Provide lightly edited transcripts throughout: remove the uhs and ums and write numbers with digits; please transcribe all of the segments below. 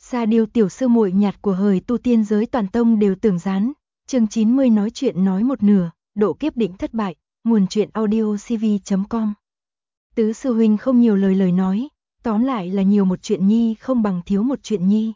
Sa Điêu tiểu sư muội nhạt của hời tu tiên giới toàn tông đều tưởng gián. Chương 90 nói chuyện nói một nửa, độ kiếp định thất bại, nguồn truyện audio cv.com. Tứ sư huynh không nhiều lời nói, tóm lại là nhiều một chuyện nhi không bằng thiếu một chuyện nhi.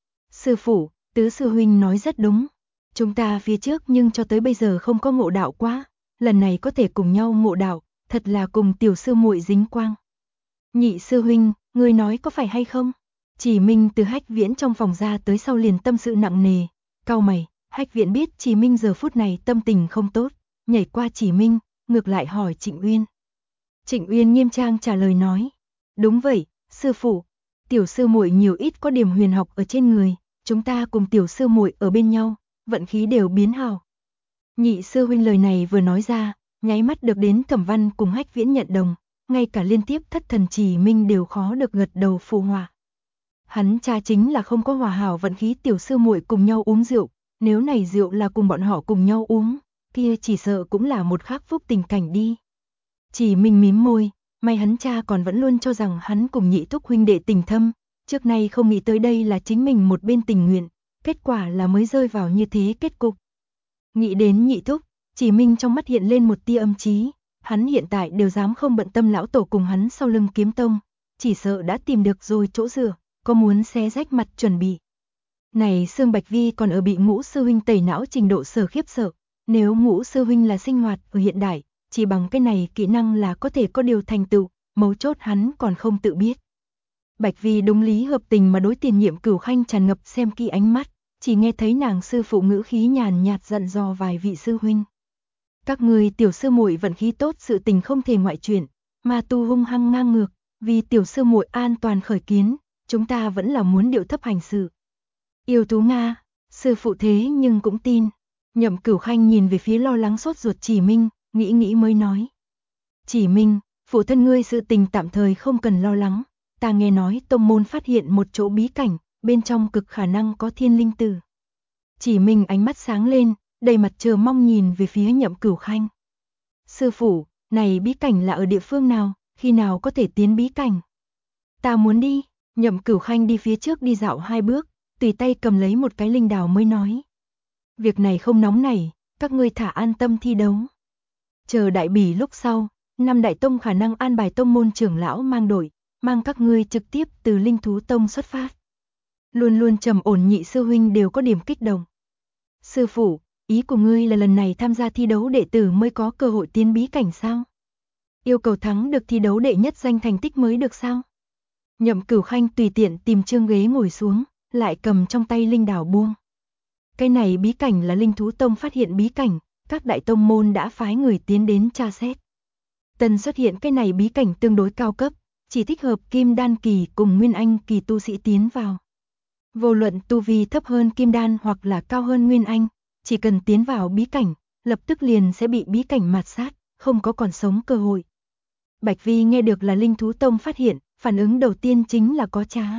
Sư phụ, tứ sư huynh nói rất đúng. Chúng ta phía trước nhưng cho tới bây giờ không có ngộ đạo quá, lần này có thể cùng nhau ngộ đạo, thật là cùng tiểu sư muội dính quang. Nhị sư huynh, ngươi nói có phải hay không? Chỉ Minh từ Hách Viễn trong phòng ra tới sau liền tâm sự nặng nề, cau mày. Hách Viễn biết Chỉ Minh giờ phút này tâm tình không tốt, nhảy qua Chỉ Minh, ngược lại hỏi Trịnh Uyên. Trịnh Uyên nghiêm trang trả lời nói, đúng vậy, sư phụ, tiểu sư muội nhiều ít có điểm huyền học ở trên người, chúng ta cùng tiểu sư muội ở bên nhau, vận khí đều biến hảo. Nhị sư huynh lời này vừa nói ra, nháy mắt được đến Thẩm Văn cùng Hách Viễn nhận đồng, ngay cả liên tiếp thất thần Chỉ Minh đều khó được gật đầu phụ họa. Hắn cha chính là không có hòa hảo vận khí tiểu sư muội cùng nhau uống rượu, nếu này rượu là cùng bọn họ cùng nhau uống, kia chỉ sợ cũng là một khác phúc tình cảnh đi. Chỉ Minh mím môi, may hắn cha còn vẫn luôn cho rằng hắn cùng nhị thúc huynh đệ tình thâm, trước nay không nghĩ tới đây là chính mình một bên tình nguyện, kết quả là mới rơi vào như thế kết cục. Nghĩ đến nhị thúc, Chỉ Minh trong mắt hiện lên một tia âm trí, hắn hiện tại đều dám không bận tâm lão tổ cùng hắn sau lưng kiếm tông, chỉ sợ đã tìm được rồi chỗ dựa, có muốn xé rách mặt chuẩn bị. Này Sương Bạch Vi còn ở bị Ngũ sư huynh tẩy não trình độ sở khiếp sợ, nếu Ngũ sư huynh là sinh hoạt ở hiện đại, chỉ bằng cái này kỹ năng là có thể có điều thành tựu, mấu chốt hắn còn không tự biết. Bạch Vi đúng lý hợp tình mà đối Tiền Nhiệm Cửu Khanh tràn ngập xem kỹ ánh mắt, chỉ nghe thấy nàng sư phụ ngữ khí nhàn nhạt dặn dò vài vị sư huynh. Các người tiểu sư muội vận khí tốt, sự tình không thể ngoại chuyện, mà tu hung hăng ngang ngược, vì tiểu sư muội an toàn khởi kiến, chúng ta vẫn là muốn điệu thấp hành sự. Yêu tú Nga, sư phụ thế nhưng cũng tin. Nhậm Cửu Khanh nhìn về phía lo lắng sốt ruột Chỉ Minh, nghĩ mới nói. Chỉ Minh, phụ thân ngươi sự tình tạm thời không cần lo lắng, ta nghe nói tông môn phát hiện một chỗ bí cảnh, bên trong cực khả năng có thiên linh tử. Chỉ Minh ánh mắt sáng lên, đầy mặt chờ mong nhìn về phía Nhậm Cửu Khanh. Sư phụ, này bí cảnh là ở địa phương nào, khi nào có thể tiến bí cảnh? Ta muốn đi. Nhậm Cửu Khanh đi phía trước đi dạo 2 bước, tùy tay cầm lấy một cái linh đào mới nói. Việc này không nóng nảy, các ngươi thả an tâm thi đấu. Chờ đại bỉ lúc sau, 5 đại tông khả năng an bài tông môn trưởng lão mang đội, mang các ngươi trực tiếp từ Linh Thú Tông xuất phát. Luôn luôn trầm ổn nhị sư huynh đều có điểm kích động. Sư phụ, ý của ngươi là lần này tham gia thi đấu đệ tử mới có cơ hội tiến bí cảnh sao? Yêu cầu thắng được thi đấu đệ nhất danh thành tích mới được sao? Nhậm Cửu Khanh tùy tiện tìm chương ghế ngồi xuống, lại cầm trong tay linh đảo buông. Cái này bí cảnh là Linh Thú Tông phát hiện bí cảnh, các đại tông môn đã phái người tiến đến tra xét. Tần xuất hiện cái này bí cảnh tương đối cao cấp, chỉ thích hợp Kim Đan kỳ cùng Nguyên Anh kỳ tu sĩ tiến vào. Vô luận tu vi thấp hơn Kim Đan hoặc là cao hơn Nguyên Anh, chỉ cần tiến vào bí cảnh, lập tức liền sẽ bị bí cảnh mạt sát, không có còn sống cơ hội. Bạch Vi nghe được là Linh Thú Tông phát hiện, phản ứng đầu tiên chính là có trá.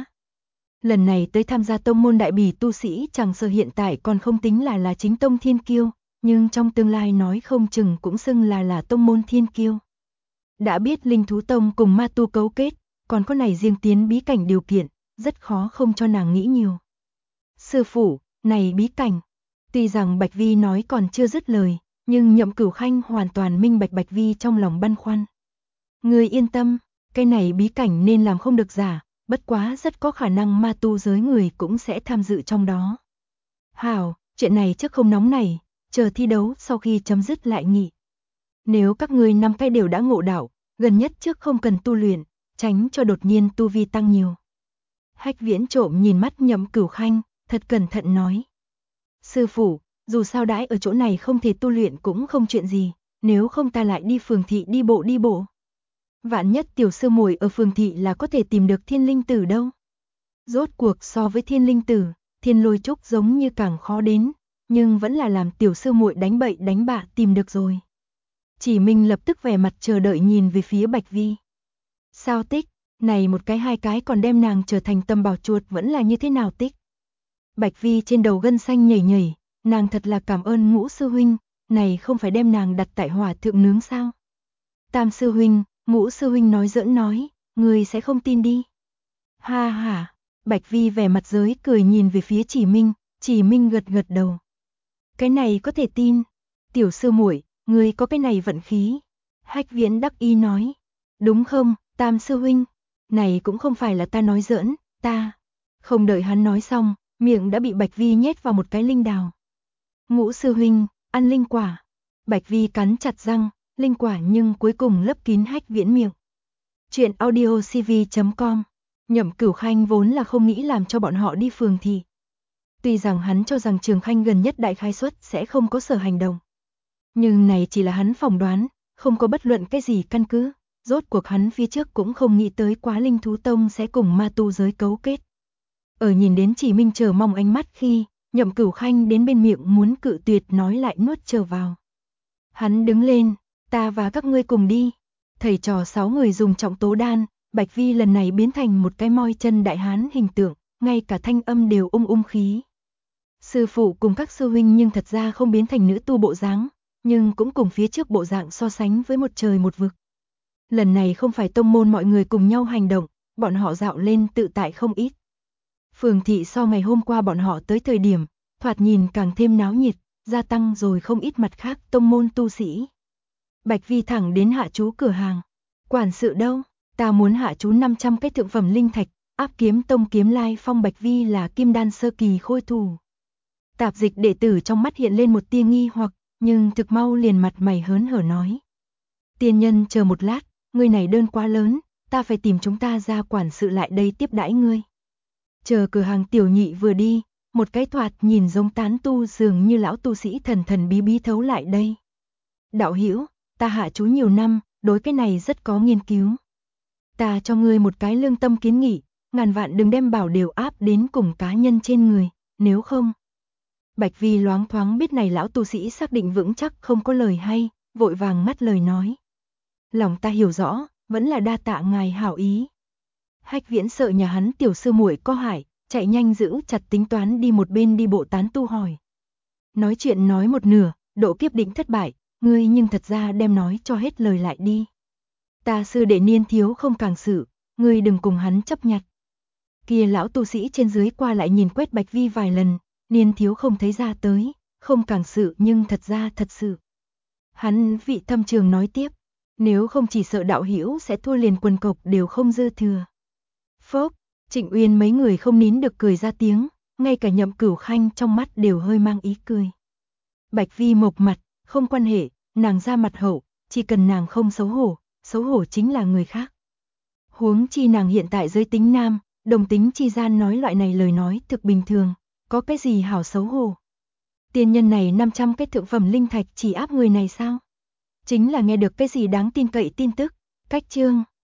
Lần này tới tham gia tông môn đại bỉ tu sĩ chẳng sợ hiện tại còn không tính là chính tông thiên kiêu, nhưng trong tương lai nói không chừng cũng xưng là tông môn thiên kiêu. Đã biết Linh Thú Tông cùng ma tu cấu kết, còn có này riêng tiến bí cảnh điều kiện, rất khó không cho nàng nghĩ nhiều. Sư phụ, này bí cảnh. Tuy rằng Bạch Vi nói còn chưa dứt lời, nhưng Nhậm Cửu Khanh hoàn toàn minh bạch Bạch Vi trong lòng băn khoăn. Ngươi yên tâm, cái này bí cảnh nên làm không được giả, bất quá rất có khả năng ma tu giới người cũng sẽ tham dự trong đó. Hảo, chuyện này trước không nóng này, chờ thi đấu sau khi chấm dứt lại nghị. Nếu các ngươi 5 cái đều đã ngộ đạo, gần nhất trước không cần tu luyện, tránh cho đột nhiên tu vi tăng nhiều. Hách Viễn trộm nhìn mắt Nhậm Cửu Khanh, thật cẩn thận nói. Sư phụ, dù sao đãi ở chỗ này không thể tu luyện cũng không chuyện gì, nếu không ta lại đi phường thị đi bộ. Vạn nhất tiểu sư muội ở phường thị là có thể tìm được thiên linh tử đâu. Rốt cuộc so với thiên linh tử, thiên lôi trúc giống như càng khó đến, nhưng vẫn là làm tiểu sư muội đánh bậy đánh bạ tìm được rồi. Chỉ Minh lập tức vẻ mặt chờ đợi nhìn về phía Bạch Vi. Sao tích, này một cái hai cái còn đem nàng trở thành tâm bảo chuột vẫn là như thế nào tích. Bạch Vi trên đầu gân xanh nhảy, nàng thật là cảm ơn Ngũ sư huynh, này không phải đem nàng đặt tại hỏa thượng nướng sao. Tam sư huynh, Ngũ sư huynh nói giỡn nói, người sẽ không tin đi. Ha ha, Bạch Vi vẻ mặt giới cười nhìn về phía Chỉ Minh gật gật đầu. Cái này có thể tin. Tiểu sư muội, ngươi có cái này vận khí. Hách Viễn đắc ý nói. Đúng không, Tam sư huynh? Này cũng không phải là ta nói giỡn, ta. Không đợi hắn nói xong, miệng đã bị Bạch Vi nhét vào một cái linh đào. Ngũ sư huynh, ăn linh quả. Bạch Vi cắn chặt răng, linh quả nhưng cuối cùng lấp kín Hách Viễn miệng. Chuyện audiocv.com. Nhậm Cửu Khanh vốn là không nghĩ làm cho bọn họ đi phường thị. Tuy rằng hắn cho rằng Trường Khanh gần nhất đại khai xuất sẽ không có sở hành động. Nhưng này chỉ là hắn phỏng đoán, không có bất luận cái gì căn cứ. Rốt cuộc hắn phía trước cũng không nghĩ tới Quá Linh Thú Tông sẽ cùng ma tu giới cấu kết. Ở nhìn đến Chỉ Minh chờ mong ánh mắt khi, Nhậm Cửu Khanh đến bên miệng muốn cự tuyệt nói lại nuốt trở vào. Hắn đứng lên, ta và các ngươi cùng đi. Thầy trò 6 người dùng trọng tố đan, Bạch Vi lần này biến thành một cái moi chân đại hán hình tượng, ngay cả thanh âm đều khí. Sư phụ cùng các sư huynh nhưng thật ra không biến thành nữ tu bộ dáng, nhưng cũng cùng phía trước bộ dạng so sánh với một trời một vực. Lần này không phải tông môn mọi người cùng nhau hành động, bọn họ dạo lên tự tại không ít. Phường thị so ngày hôm qua bọn họ tới thời điểm, thoạt nhìn càng thêm náo nhiệt, gia tăng rồi không ít mặt khác tông môn tu sĩ. Bạch Vi thẳng đến hạ chú cửa hàng. Quản sự đâu? Ta muốn hạ chú 500 cái thượng phẩm linh thạch, Áp Kiếm Tông kiếm lai phong Bạch Vi là kim đan sơ kỳ khôi thủ. Tạp dịch đệ tử trong mắt hiện lên một tia nghi hoặc, nhưng thực mau liền mặt mày hớn hở nói. Tiên nhân chờ một lát, ngươi này đơn quá lớn, ta phải tìm chúng ta ra quản sự lại đây tiếp đãi ngươi. Chờ cửa hàng tiểu nhị vừa đi, một cái thoạt nhìn giống tán tu dường như lão tu sĩ thần thần bí bí thấu lại đây. Đạo hữu, ta hạ chú nhiều năm, đối cái này rất có nghiên cứu. Ta cho ngươi một cái lương tâm kiến nghị, ngàn vạn đừng đem bảo đều áp đến cùng cá nhân trên người, nếu không. Bạch Vi loáng thoáng biết này lão tu sĩ xác định vững chắc không có lời hay, vội vàng ngắt lời nói. Lòng ta hiểu rõ, vẫn là đa tạ ngài hảo ý. Hách Viễn sợ nhà hắn tiểu sư muội có hại, chạy nhanh giữ chặt tính toán đi một bên đi bộ tán tu hỏi. Nói chuyện nói một nửa, độ kiếp định thất bại, ngươi nhưng thật ra đem nói cho hết lời lại đi. Ta sư đệ Niên thiếu không càng sự, ngươi đừng cùng hắn chấp nhặt. Kia lão tu sĩ trên dưới qua lại nhìn quét Bạch Vi vài lần, Niên thiếu không thấy ra tới, không càng sự nhưng thật ra thật sự. Hắn vị thâm trường nói tiếp, nếu không chỉ sợ đạo hữu sẽ thua liền quần cộc đều không dư thừa. Phốc, Trịnh Uyên mấy người không nín được cười ra tiếng, ngay cả Nhậm Cửu Khanh trong mắt đều hơi mang ý cười. Bạch Vi mộc mặt, không quan hệ, nàng ra mặt hậu, chỉ cần nàng không xấu hổ chính là người khác. Huống chi nàng hiện tại giới tính nam, đồng tính chi gian nói loại này lời nói thực bình thường, có cái gì hảo xấu hổ. Tiên nhân này 500 cái thượng phẩm linh thạch chỉ áp người này sao? Chính là nghe được cái gì đáng tin cậy tin tức, cách chương.